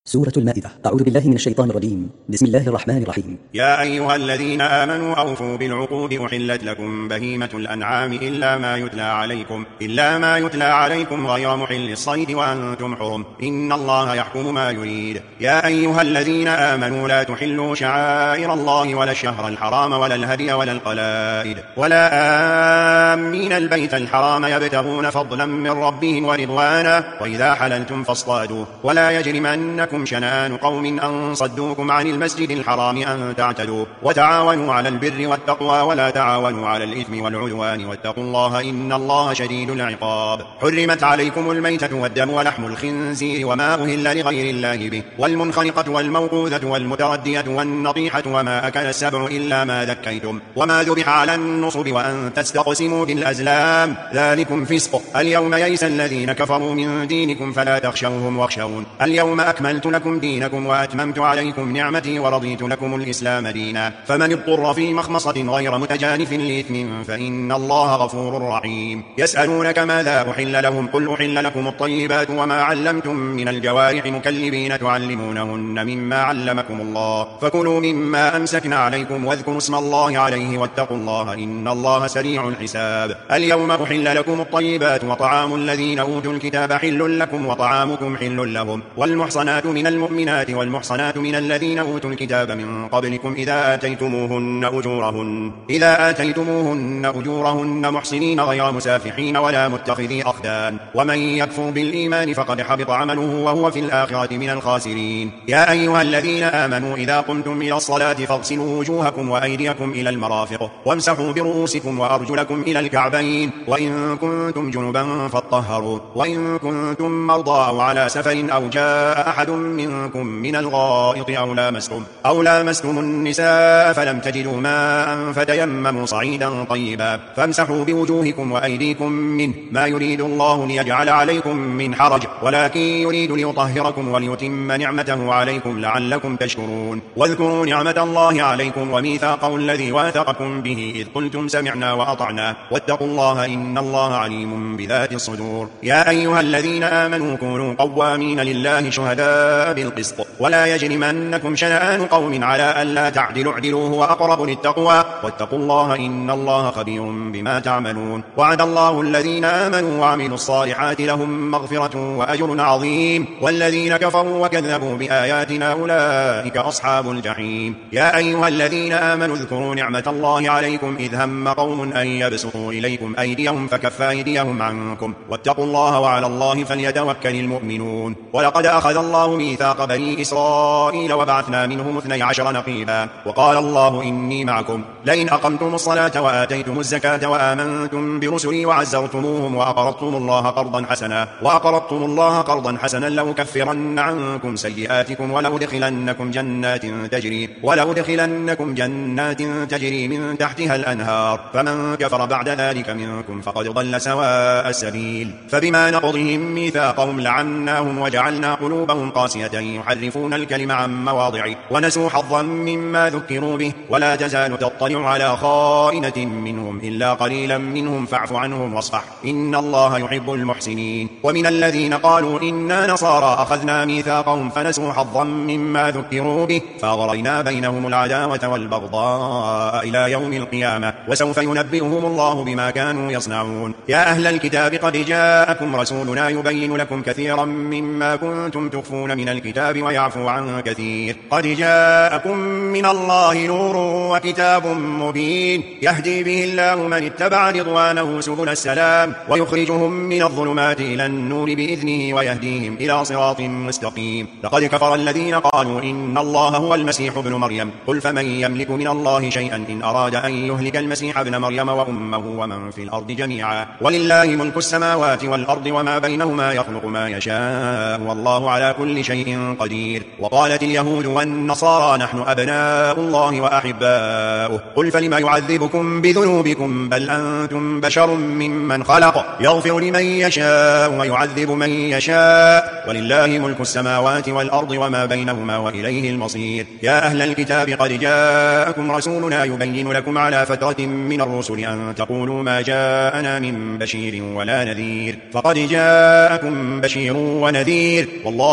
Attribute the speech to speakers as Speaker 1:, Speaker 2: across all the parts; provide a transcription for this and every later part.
Speaker 1: سورة المائدة. أعوذ بالله من الشيطان الرجيم. بسم الله الرحمن الرحيم.
Speaker 2: يا أيها الذين آمنوا أوفوا بالعقود أحلت لكم بهيمة الأنعام إلا ما يتلى عليكم غير محل الصيد وأنتم حرم إن الله يحكم ما يريد. يا أيها الذين آمنوا لا تحلوا شعائر الله ولا الشهر الحرام ولا الهدي ولا القلائد ولا آمين البيت الحرام يبتغون فضلا من ربهم ورضوانا وإذا حللتم فاصطادوا ولا يجرمنكم شنآن قوم أن صدوكم عن المسجد الحرام أن تعتدوا وتعاونوا على البر والتقوى ولا تعاونوا على الإثم والعدوان واتقوا الله إن الله شديد العقاب. حرمت عليكم الميتة والدم ولحم الخنزير وما أهل لغير الله به والمنخنقة والموقوذة والمتردية والنطيحة وما أكل السبع إلا ما ذكيتم وما ذبح على النصب وأن تستقسموا بالأزلام ذلكم فسق. اليوم يئس الذين كفروا من دينكم فلا تخشوهم واخشون. اليوم أكملت لكم دينكم وأتممت عليكم نعمتي ورضيت لكم الإسلام دينا فمن اضطر في مخمصة غير متجانف لإثم فإن الله غفور رحيم. يسألونك ماذا أحل لهم قل أحل لكم الطيبات وما علمتم من الجوارح مكلبين تعلمونهن مما علمكم الله فكلوا مما أمسكن عليكم واذكروا اسم الله عليه واتقوا الله إن الله سريع الحساب. اليوم أحل لكم الطيبات وطعام الذين أوتوا الكتاب حل لكم وطعامكم حل لهم والمحصنات من المؤمنات والمحصنات من الذين أوتوا الكتاب من قبلكم إذا آتيتموهن أجورهن محصنين غير مسافحين ولا متخذي أخدان ومن يكفر بالإيمان فقد حبط عمله وهو في الآخرة من الخاسرين. يا أيها الذين آمنوا إذا قمتم إلى الصلاة فاغسلوا وجوهكم وأيديكم إلى المرافق وامسحوا برؤوسكم وأرجلكم إلى الكعبين وإن كنتم جنبا فاطهروا وإن كنتم مرضى أو على سفر أو جاء أحد منكم من الغائط أو لامستم النساء فلم تجدوا ماء فتيمموا صعيدا طيبا فامسحوا بوجوهكم وأيديكم منه ما يريد الله ليجعل عليكم من حرج ولكن يريد ليطهركم وليتم نعمته عليكم لعلكم تشكرون. واذكروا نعمة الله عليكم وميثاقه الذي واثقكم به إذ قلتم سمعنا وأطعنا واتقوا الله إن الله عليم بذات الصدور. يا أيها الذين آمنوا كونوا قوامين لله شهداء بالقسط ولا يجرمنكم شنآن قوم على ألا تعدلوا اعدلوا هو أقرب للتقوى واتقوا الله إن الله خبير بما تعملون. وعد الله الذين آمنوا وعملوا الصالحات لهم مغفرة وأجر عظيم والذين كفروا وكذبوا بآياتنا أولئك أصحاب الجحيم. يا أيها الذين آمنوا اذكروا نعمة الله عليكم إذ هم قوم أن يبسطوا إليكم أيديهم فكف أيديهم عنكم واتقوا الله وعلى الله فليتوكل المؤمنون. ولقد أخذ الله ميثاق بني إسرائيل وبعثنا منهم 12 نقيبا وقال الله إني معكم لئن أقمتم الصلاة وآتيتم الزكاة وآمنتم برسلي وعزرتموهم وأقرضتم الله قرضا حسنا لأكفرن عنكم سيئاتكم ولأدخلنكم جنات تجري من تحتها الأنهار فمن كفر بعد ذلك منكم فقد ضل سواء السبيل. فبما نقضهم ميثاقهم لعناهم وجعلنا قلوبهم قاسية يحرفون الكلم عن مواضعه ونسوا حظا مما ذكروا به ولا تزال تطلع على خائنة منهم إلا قليلا منهم فاعف عنهم واصفح إن الله يحب المحسنين. ومن الذين قالوا إنا نصارى أخذنا ميثاقهم فنسوا حظا مما ذكروا به فأغرينا بينهم العداوة والبغضاء إلى يوم القيامة وسوف ينبئهم الله بما كانوا يصنعون. يا أهل الكتاب قد جاءكم رسولنا يبين لكم كثيرا مما كنتم تخفون من الكتاب ويعفو عن كثير قد جاءكم من الله نور وكتاب مبين يهدي به الله من اتبع رضوانه سبل السلام ويخرجهم من الظلمات إلى النور بإذنه ويهديهم إلى صراط مستقيم. لقد كفر الذين قالوا إن الله هو المسيح ابن مريم قل فمن يملك من الله شيئا إن أراد أن يهلك المسيح ابن مريم وأمه ومن في الأرض جميعا ولله ملك السماوات والأرض وما بينهما يخلق ما يشاء والله على كل شيء قدير. وقالت اليهود والنصارى نحن أبناء الله وأحباؤه قل فلم يعذبكم بذنوبكم بل أنتم بشر ممن خلق يغفر لمن يشاء ويعذب من يشاء ولله ملك السماوات والأرض وما بينهما وإليه المصير. يا أهل الكتاب قد جاءكم رسولنا يبين لكم على فترة من الرسل أن تقولوا ما جاءنا من بشير ولا نذير فقد جاءكم بشير ونذير والله على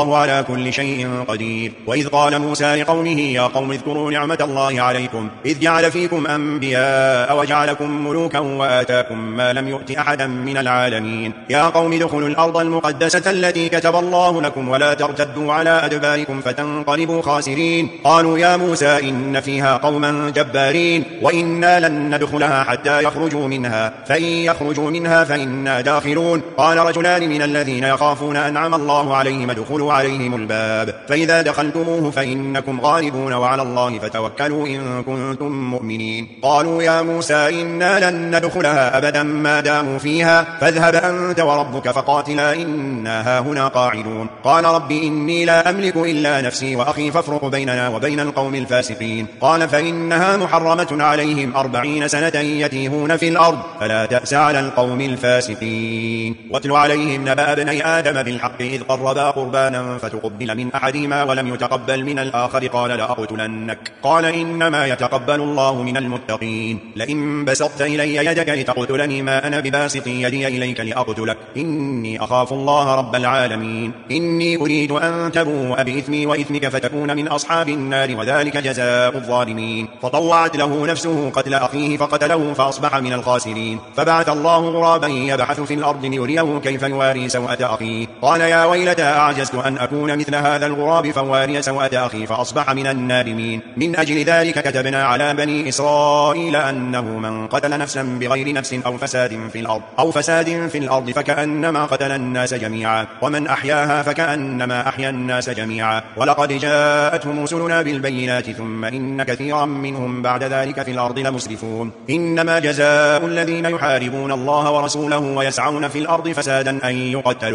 Speaker 2: كل شيء قدير. وإذ قال موسى لقومه يا قوم اذكروا نعمة الله عليكم إذ جعل فيكم أنبياء وجعلكم ملوكا وآتاكم ما لم يؤت أحدا من العالمين. يا قوم ادخلوا الأرض المقدسة التي كتب الله لكم ولا ترتدوا على أدباركم فتنقلبوا خاسرين. قالوا يا موسى إن فيها قوما جبارين وإنا لن ندخلها حتى يخرجوا منها فإن يخرجوا منها فإنا داخلون. قال رجلان من الذين يخافون أنعم الله عليهم ادخلوا عليهم الباب فإذا دخلتموه فإنكم غالبون وعلى الله فتوكلوا إن كنتم مؤمنين. قالوا يا موسى إنا لن ندخلها أبدا ما داموا فيها فاذهب أنت وربك فقاتلا إنا هاهنا قاعدون. قال رب إني لا أملك إلا نفسي وأخي فافرق بيننا وبين القوم الفاسقين. قال فإنها محرمة عليهم 40 سنة يتيهون في الأرض فلا تأس على القوم الفاسقين. واتل عليهم نبأ ابني آدم بالحق إذ قربا قربانا فتقبل من أحدهما ولم يتقبل من الآخر قال لأقتلنك قال إنما يتقبل الله من المتقين. لئن بسطت إلي يدك لتقتلني ما أنا بباسط يدي إليك لأقتلك إني أخاف الله رب العالمين. إني أريد أن تبوء بإثمي وإثمك فتكون من أصحاب النار وذلك جزاء الظالمين. فطوعت له نفسه قتل أخيه فقتله فأصبح من الخاسرين. فبعث الله غرابا يبحث في الأرض ليريه كيف يواري سوءة أخيه قال يا ويلتى أعجزت أن أكون مثل هذا الغراب فواري سوءة أخي فأصبح من النادمين. من أجل ذلك كتبنا على بني إسرائيل أنه من قتل نفسا بغير نفس أو فساد في الأرض فكأنما قتل الناس جميعا ومن أحياها فكأنما أحيا الناس جميعا. ولقد جاءتهم رسلنا بالبينات ثم إن كثيرا منهم بعد ذلك في الأرض لمسرفون. إنما جزاء الذين يحاربون الله ورسوله ويسعون في الأرض فسادا أن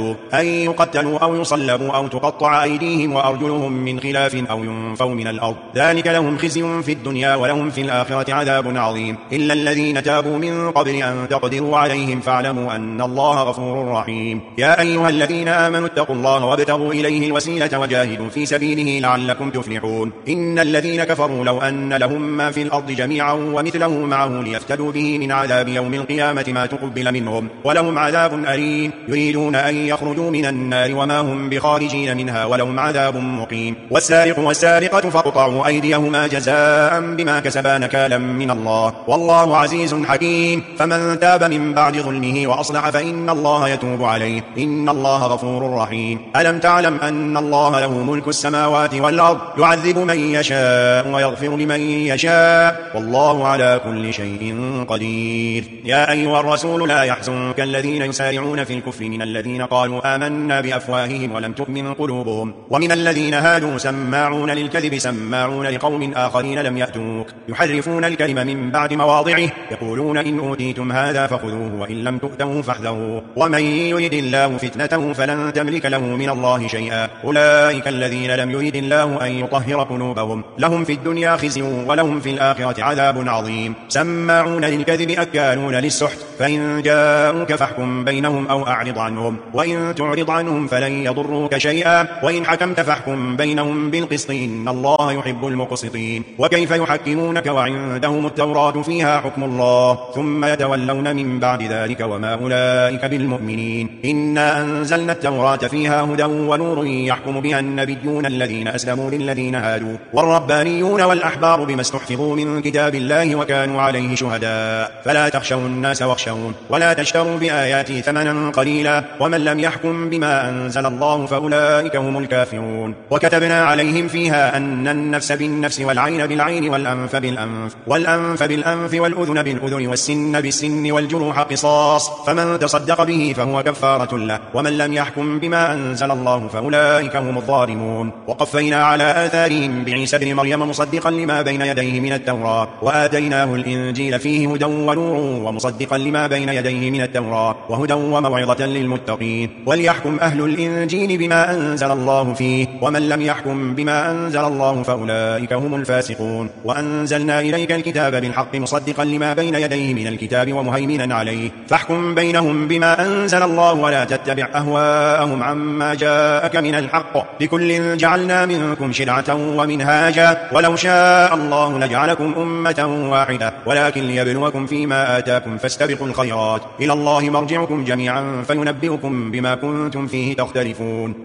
Speaker 2: يقتلوا أو يصلبوا أو تقطع أيديهم وأرجلهم من خلاف أو ينفوا من الأرض ذلك لهم خزي في الدنيا ولهم في الآخرة عذاب عظيم. إلا الذين تابوا من قبل أن تقدروا عليهم فاعلموا أن الله غفور رحيم. يا أيها الذين آمنوا اتقوا الله وابتغوا إليه الوسيلة وجاهدوا في سبيله لعلكم تفلحون. إن الذين كفروا لو أن لهم ما في الأرض جميعا ومثله معه ليفتدوا به من عذاب يوم القيامة ما تقبل منهم ولهم عذاب أليم. يريدون أن يخرجوا من النار وما هم بخارجين منها ولهم عذاب مقيم. والسارق والسارقة فاقطعوا أيديهما جزاء بما كسبا نكالا من الله والله عزيز حكيم. فمن تاب من بعد ظلمه وأصلح فإن الله يتوب عليه إن الله غفور رحيم. ألم تعلم أن الله له ملك السماوات والأرض يعذب من يشاء ويغفر لمن يشاء والله على كل شيء قدير. يا أيها الرسول لا يحزنك الذين يسارعون في الكفر من الذين قالوا آمنا بأفواههم ولم تؤمن قلوبهم ومن الذين هادوا سماعون للكذب سماعون لقوم آخرين لم يأتوك يحرفون الكلم من بعد مواضعه يقولون إن أوتيتم هذا فخذوه وإن لم تؤتوه فاحذروه ومن يرد الله فتنته فلن تملك له من الله شيئا. أولئك الذين لم يرد الله أن يطهر قلوبهم لهم في الدنيا خزي ولهم في الآخرة عذاب عظيم. سماعون للكذب أكالون للسحت فإن جاءوك فاحكم بينهم أو أعرض عنهم وإن تعرض عنهم فلن يضروك شيئا وإن حكمت فاحكم بينهم بالقسط إن الله يحب المقسطين. وكيف يحكمونك وعندهم التوراة فيها حكم الله ثم يتولون من بعد ذلك وما أولئك بالمؤمنين. إنا أنزلنا التوراة فيها هدى ونور يحكم بها النبيون الذين أسلموا للذين هادوا والربانيون والأحبار بما استحفظوا من كتاب الله وكانوا عليه شهداء فلا تخشوا الناس واخشون ولا تشتروا بآياتي ثمنا قليلا ومن لم يحكم بما أنزل الله فأولئك هم الكافرون. وكتبنا عليهم فيها أن النفس بالنفس والعين بالعين والأنف بالأنف والأذن بالأذن والسن بالسن والجروح قصاص فمن تصدق به فهو كفارة له ومن لم يحكم بما أنزل الله فأولئك هم الظالمون. وقفينا على آثارهم بعيسى ابن مريم مصدقا لما بين يديه من التوراة وآتيناه الإنجيل فيه هدى ونور ومصدقا لما بين يديه من التوراة وهدى وموعظة للمتقين. وليحكم أهل الإنجيل بما أنزل الله فيه ومن لم يحكم بما أنزل الله فأولئك هم الفاسقون. وأنزلنا إليك الكتاب بالحق مصدقا لما بين يديه من الكتاب ومهيمنا عليه فاحكم بينهم بما أنزل الله ولا تتبع أهواءهم عما جاءك من الحق لكل جعلنا منكم شرعة ومنهاجا ولو شاء الله لجعلكم أمة واحدة ولكن ليبلوكم فيما آتاكم فاستبقوا الخيرات إلى الله مرجعكم جميعا فينبئكم بما كنتم فيه تختلفون. وأن احكم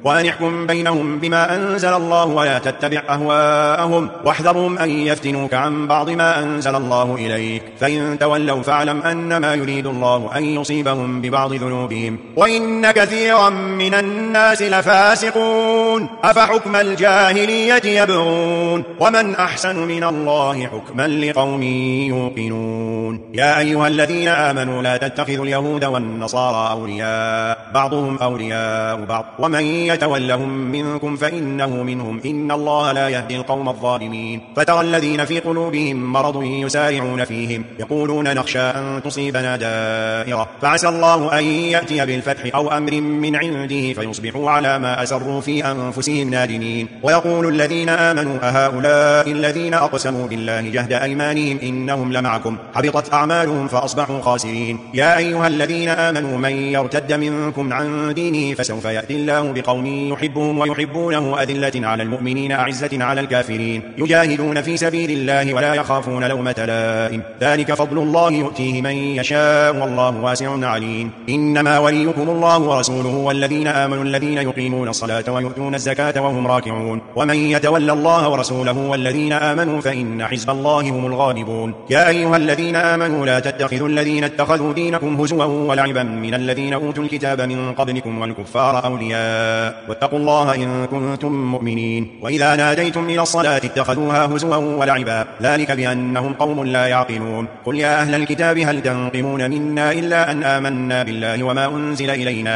Speaker 2: احكم بينهم بما أنزل الله ولا تتبع أهواءهم واحذرهم أن يفتنوك عن بعض ما أنزل الله إليك فإن تولوا فاعلم أنما يريد الله أن يصيبهم ببعض ذنوبهم وإن كثيرا من الناس لفاسقون أفحكم الجاهلية يبغون ومن أحسن من الله حكما لقوم يوقنون يا أيها الذين آمنوا لا تتخذوا اليهود والنصارى أولياء بعضهم أولياء بعض ومن يتولهم منكم فإنه منهم إن الله لا يهدي القوم الظالمين فترى الذين في قلوبهم مرض يسارعون فيهم يقولون نخشى أن تصيبنا دائرة فعسى الله أن يأتي بالفتح أو أمر من عنده فيصبحوا على ما أسروا في أنفسهم نادمين ويقول الذين آمنوا أهؤلاء الذين أقسموا بالله جهد أيمانهم إنهم لمعكم حبطت أعمالهم فأصبحوا خاسرين يا أيها الذين آمنوا من يرتد منكم عن دينه فسوف يأتي الله بقوم يحبهم ويحبونه أذلة على المؤمنين أعزة على الكافرين يجاهدون في سبيل الله ولا يخافون لومة لائم ذلك فضل الله يؤتيه من يشاء والله واسع عليم إنما وليكم الله ورسوله والذين آمنوا الذين يقيمون الصلاة ويؤتون الزكاة وهم راكعون ومن يتولى الله ورسوله والذين آمنوا فإن حزب الله هم الغالبون يا أيها الذين آمنوا لا تتخذوا الذين اتخذوا دينكم هزوا ولعبا من الذين أوتوا الكتاب من قبلكم والكفار أولياء واتقوا الله إن كنتم مؤمنين وإذا ناديتم إلى الصلاة اتخذوها هزوا ولعبا ذلك بأنهم قوم لا يعقلون قل يا أهل الكتاب هل تنقمون منا إلا أن آمنا بالله وما أنزل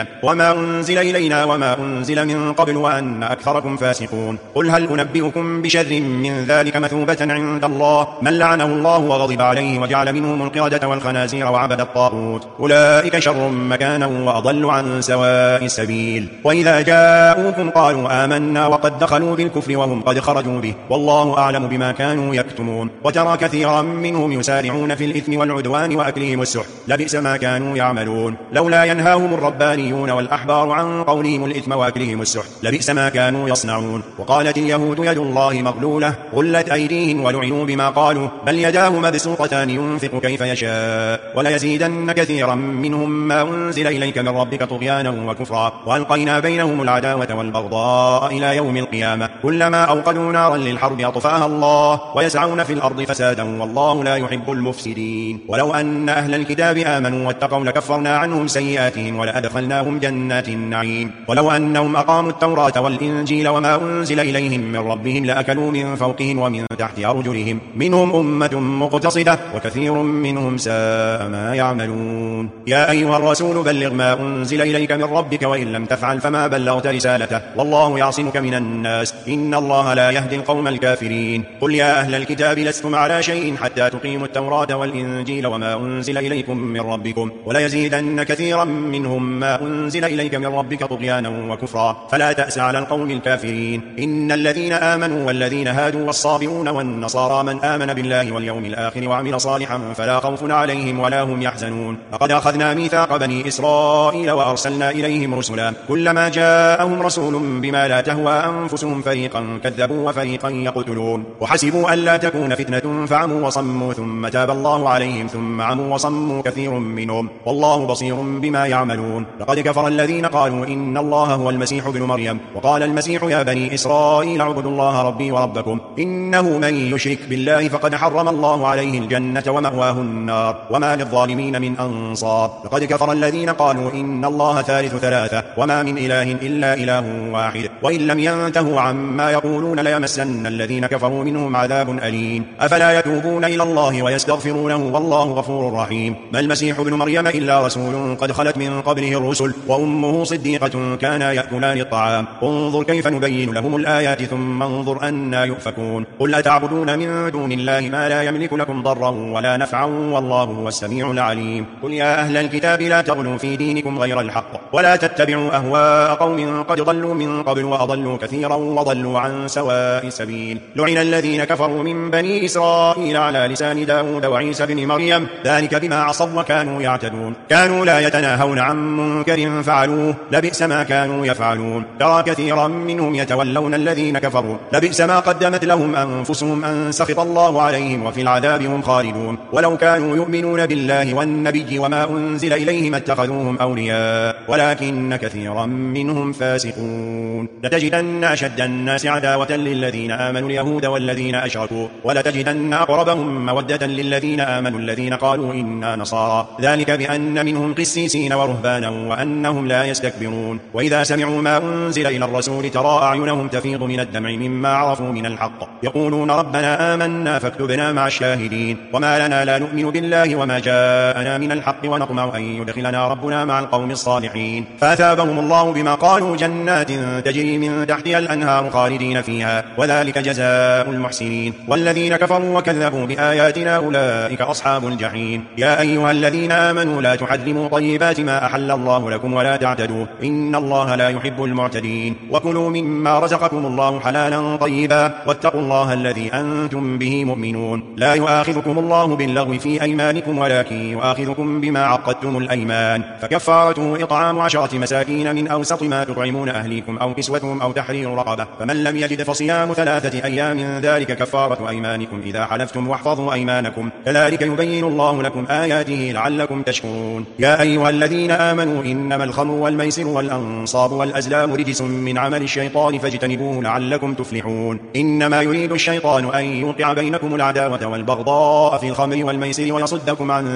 Speaker 2: إلينا وما أنزل من قبل وأن أكثركم فاسقون قل هل أنبئكم بشر من ذلك مثوبة عند الله من لعنه الله وغضب عليه وجعل منهم القردة والخنازير وعبد الطاغوت أولئك شر مكانا وأضل عن سواء السبيل وإذا جاءوكم قالوا آمنا وقد دخلوا بالكفر وهم قد خرجوا به والله أعلم بما كانوا يكتمون وترى كثيرا منهم يسارعون في الإثم والعدوان وأكلهم السحت لبئس ما كانوا يعملون لولا ينهاهم الربانيون والأحبار عن قولهم الإثم وأكلهم السحت لبئس ما كانوا يصنعون وقالت اليهود يد الله مغلولة غلت أيديهم ولعنوا بما قالوا بل يداه مبسوطتان ينفق كيف يشاء وليزيدن كثيرا منهم ما أنزل إليك من ربك طغيانا وكفرا وألقينا بينهم العداوة والبغضاء إلى يوم القيامة كلما أوقدوا نارا للحرب أطفاها الله ويسعون في الأرض فسادا والله لا يحب المفسدين ولو أن أهل الكتاب آمنوا واتقوا لكفرنا عنهم سيئاتهم ولأدخلناهم جنات النعيم ولو أنهم أقاموا التوراة والإنجيل وما أنزل إليهم من ربهم لأكلوا من فوقهم ومن تحت أرجلهم منهم أمة مقتصدة وكثير منهم ساء ما يعملون يا أيها الرسول بلغ ما أنزل إليك من ربك وإن لم تفعل فما بلغت رسالته والله يعصمك من الناس إن الله لا يهدي القوم الكافرين قل يا أهل الكتاب لستم على شيء حتى تقيموا التوراة والإنجيل وما أنزل إليكم من ربكم وليزيدن كثيرا منهم ما أنزل إليك من ربك طغيانا وكفرا فلا تأس على القوم الكافرين إن الذين آمنوا والذين هادوا والصابئون والنصارى من آمن بالله واليوم الآخر وعمل صالحا فلا خوف عليهم ولا هم يحزنون لقد أخذنا ميثاق بني إسرائيل وأرسلنا إليهم رسلا كلما جاءهم رسول بما لا تهوى أنفسهم فريقا كذبوا وفريقا يقتلون وحسبوا ألا تكون فتنة فعموا وصموا ثم تاب الله عليهم ثم عموا وصموا كثير منهم والله بصير بما يعملون لقد كفر الذين قالوا إن الله هو المسيح ابن مريم وقال المسيح يا بني إسرائيل اعبدوا الله ربي وربكم إنه من يشرك بالله فقد حرم الله عليه الجنة ومأواه النار وما للظالمين من أنصار لقد كفر الذين قالوا إن الله ثالث ثلاثة وما من إله إلا إله واحد وإن لم ينتهوا عما يقولون ليمسن الذين كفروا منهم عذاب أليم أفلا يتوبون إلى الله ويستغفرونه والله غفور رحيم ما المسيح ابن مريم إلا رسول قد خلت من قبله الرسل وأمه صديقة كانا يأكلان الطعام انظر كيف نبين لهم الآيات ثم انظر أنا يؤفكون قل أتعبدون من دون الله ما لا يملك لكم ضرا ولا نفعا والله هو السميع العليم قل يا أهل الكتاب لا تغلوا في دينكم غير الحق ولا تتبعوا أهواء قوم قد ضلوا من قبل وأضلوا كثيرا وضلوا عن سواء السبيل لعن الذين كفروا من بني إسرائيل على لسان داود وعيسى بن مريم ذلك بما عصوا وكانوا يعتدون كانوا لا يتناهون عن منكر فعلوه لبئس ما كانوا يفعلون ترى كثيرا منهم يتولون الذين كفروا لبئس ما قدمت لهم أنفسهم أن سخط الله عليهم وفي العذاب هم خالدون ولو كانوا يؤمنون بالله والنبي وما أنزل إليهم اتخذوهم أولياء ولكن كثيرا منهم فاسقون فاسقون. لتجدن أشد الناس عداوة للذين آمنوا اليهود والذين أشركوا، ولتجدن أقربهم مودة للذين آمنوا الذين قالوا إنا نصارى، ذلك بأن منهم قسيسين ورهبانا وأنهم لا يستكبرون. وإذا سمعوا ما أنزل إلى الرسول ترى أعينهم تفيض من الدمع مما عرفوا من الحق، يقولون ربنا آمنا فاكتبنا مع الشاهدين. وما لنا لا نؤمن بالله وما جاءنا من الحق ونطمع أن يدخلنا ربنا مع القوم الصالحين. فأثابهم الله بما قالوا جنات تجري من تحتها الأنهار خالدين فيها، وذلك جزاء المحسنين. والذين كفروا وكذبوا بآياتنا أولئك أصحاب الجحيم. يا أيها الذين آمنوا لا تحرموا طيبات ما أحل الله لكم ولا تعتدوا إن الله لا يحب المعتدين. وكلوا مما رزقكم الله حلالا طيبا واتقوا الله الذي أنتم به مؤمنون. لا يؤاخذكم الله باللغو في أيمانكم ولكن يؤاخذكم بما عقدتم الأيمان، فكفارته إطعام 10 مساكين من أوسط ما تطعمون أهليكم أو كسوتهم أو تحرير رقبة، فمن لم يجد فصيام 3 أيام ذلك كفارة أيمانكم إذا حلفتم واحفظوا أيمانكم، كذلك يبين الله لكم آياته لعلكم تشكرون. يا أيها الذين آمنوا إنما الخمر والميسر والأنصاب والأزلام رجس من عمل الشيطان فاجتنبوه لعلكم تفلحون. إنما يريد الشيطان أن يوقع بينكم العداوة والبغضاء في الخمر والميسر ويصدكم عن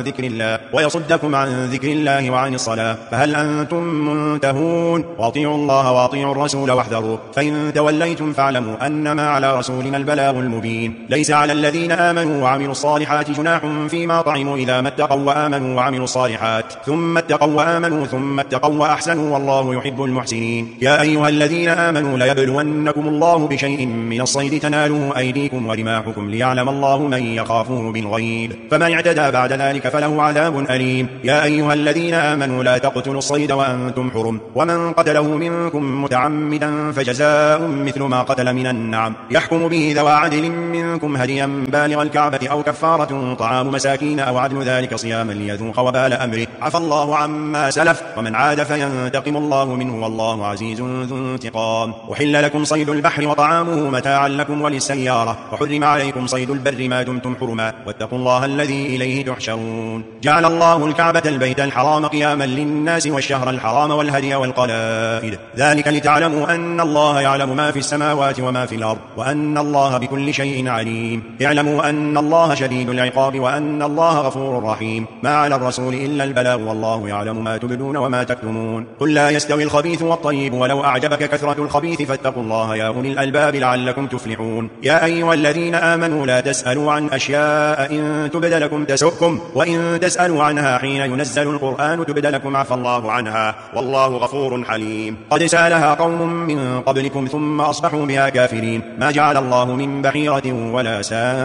Speaker 2: ذكر الله وعن الصلاة، فهل أنتم منتهون؟ واطيعوا الله واطيعوا الرسول واحذروا، فإن توليتم فاعلموا أنما على رسولنا البلاغ المبين. ليس على الذين آمنوا وعملوا الصالحات جناح فيما طعموا إذا ما اتقوا وآمنوا وعملوا الصالحات ثم اتقوا وآمنوا ثم اتقوا وأحسنوا والله يحب المحسنين. يا أيها الذين آمنوا ليبلونكم الله بشيء من الصيد تناله أيديكم ورماحكم ليعلم الله من يخافه بالغيب، فمن اعتدى بعد ذلك فله عذاب أليم. يا أيها الذين آمنوا لا تقتلوا الصيد وأنتم حرم، ومن قتله منكم متعمدا فجزاء مثل ما قتل من النعم، يحكم به ذوى عدل منكم هديا بالغ الكعبة أو كفارة طعام مساكين أو عدل ذلك صياما ليذوق وبال أمره، عفى الله عما سلف ومن عاد فينتقم الله منه والله عزيز ذو انتقام. أحل لكم صيد البحر وطعامه متاعا لكم وللسيارة، وحرم عليكم صيد البر ما دمتم حرما واتقوا الله الذي إليه تحشرون. جعل الله الكعبة البيت الحرام قياما للناس والشهر الحرام والهدي والقلائد، ذلك لتعلموا أن الله يعلم ما في السماوات وما في الأرض وأن الله بكل شيء عليم. اعلموا أن الله شديد العقاب وأن الله غفور رحيم. ما على الرسول إلا البلاغ والله يعلم ما تبدون وما تكتمون. قل لا يستوي الخبيث والطيب ولو أعجبك كثرة الخبيث فاتقوا الله يا أولي الألباب لعلكم تفلحون. يا أيها الذين آمنوا لا تسألوا عن أشياء إن تبد لكم تسؤكم وإن تسألوا عنها حين ينزل القرآن تبد لكم عفى الله عنها والله غفور حليم. قد سألها قوم من قبلكم ثم أصبحوا بها كافرين. ما جعل الله من بحيرة ولا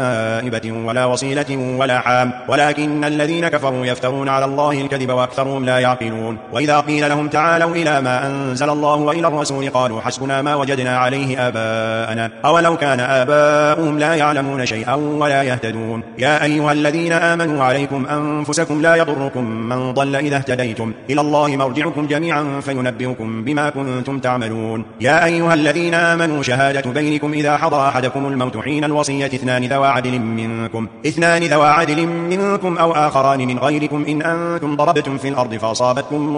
Speaker 2: سائبة ولا وصيلة ولا حام ولكن الذين كفروا يفترون على الله الكذب وأكثرهم لا يعقلون. وإذا قيل لهم تعالوا إلى ما أنزل الله وإلى الرسول قالوا حسبنا ما وجدنا عليه آباءنا أولو كان آباؤهم لا يعلمون شيئا ولا يهتدون. يا أيها الذين آمنوا عليكم أنفسكم لا يضركم من ضل إذا اهتديتم إلى الله مرجعكم جميعا فينبئكم بما كنتم تعملون. يا أيها الذين آمنوا شهادة بينكم إذا حضر أحدكم الموت حين الوصية اثنان ذوى عدل منكم أو آخران من غيركم إن أنتم ضربتم في الأرض فأصابتكم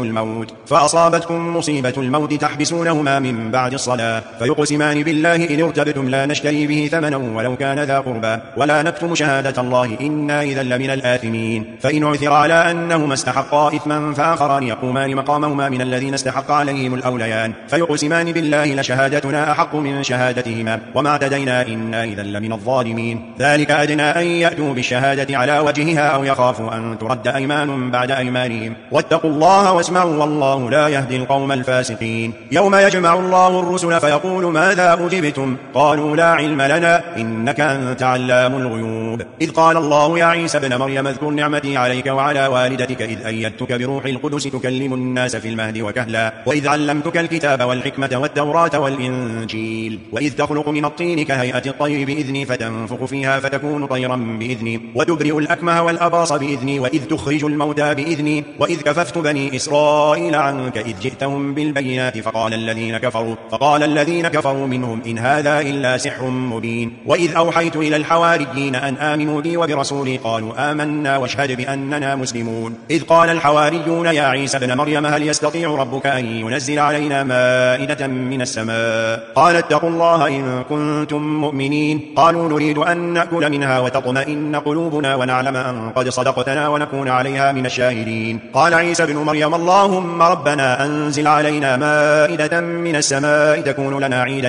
Speaker 2: مصيبة الموت تحبسونهما من بعد الصلاة فيقسمان بالله إن ارتبتم لا نشتري به ثمنا ولو كان ذا قربى ولا نكتم شهادة الله إنا إذا لمن الآثمين. فإن عثر على أنهما استحقا إثما فآخران يقومان مقامهما من الذين استحق عليهم الأوليان فيقسمان بالله لشهادتنا أحق من شهادتهما وما اعتدينا إنا إذا لمن الظالمين. ذلك أدنى أن يأتوا بالشهادة على وجهها أو يخافوا أن ترد أيمان بعد أيمانهم واتقوا الله واسمعوا والله لا يهدي القوم الفاسقين. يوم يجمع الله الرسل فيقول ماذا أجبتم قالوا لا علم لنا إنك أنت علام الغيوب. إذ قال الله يا عيسى ابن مريم اذكر نعمتي عليك وعلى والدتك إذ أيدتك بروح القدس تكلم الناس في المهد وكهلا وإذ علمتك الكتاب والحكمة والتوراة والإنجيل وإذ تخلق من الطين كهيئة الطير بإذني فتنفخ فيها فتكون طيرا بإذني وتبرئ الأكمه والأبرص بإذني وإذ تخرج الموتى بإذني وإذ كففت بني إسرائيل عنك إذ جئتهم بالبينات فقال الذين كفروا منهم إن هذا إلا سحر مبين. وإذ أوحيت إلى الحواريين أن آمنوا بي وبرسولي قالوا آمنا واشهد بأننا مسلمون. إذ قال الحواريون يا عيسى ابن مريم هل يستطيع ربك أن ينزل علينا علينا مائدة من السماء. قال اتقوا الله إن كنتم مؤمنين. قالوا نريد أن نأكل منها وتطمئن قلوبنا ونعلم أن قد صدقتنا ونكون عليها من الشاهدين. قال عيسى بن مريم اللهم ربنا أنزل علينا مائدة من السماء تكون لنا عيدا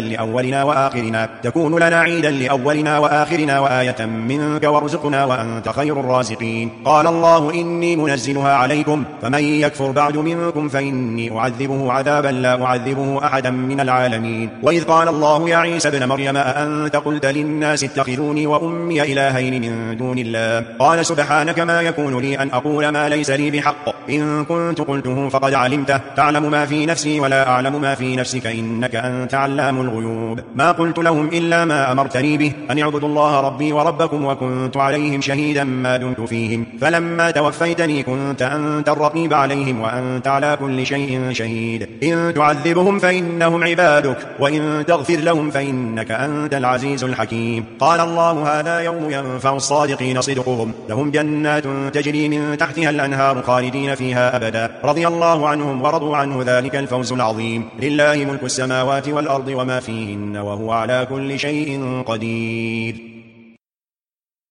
Speaker 2: لأولنا وآخرنا وآية منك وارزقنا وأنت خير الرازقين. قال الله إني منزلها عليكم فمن يكفر بعد منكم فإني أعذبه عذابا لا أعذبه أحدا من العالمين. وإذ قال الله يا عيسى بن مريم أأنت قلت للناس اتخذوني وأمي إلهين من دون الله قال سبحانك ما يكون لي أن أقول ما ليس لي بحق إن كنت قلته فقد علمته تعلم ما في نفسي ولا أعلم ما في نفسك إنك أنت علام الغيوب. ما قلت لهم إلا ما أمرتني به أن اعبدوا الله ربي وربكم وكنت عليهم شهيدا ما دمت فيهم فلما توفيتني كنت أنت الرقيب عليهم وأنت على كل شيء شهيد. إن تعذبهم فإنهم عبادك وإن تغفر لهم فإنك أنت العزيز الحكيم. قال الله هذا يوم ينفع الصادقين صدقهم لهم جنات تجري من تحتها الأنهار خالدين فيها أبدا رضي الله عنهم ورضوا عنه ذلك الفوز العظيم. لله ملك السماوات والأرض وما فيهن وهو على كل شيء قدير.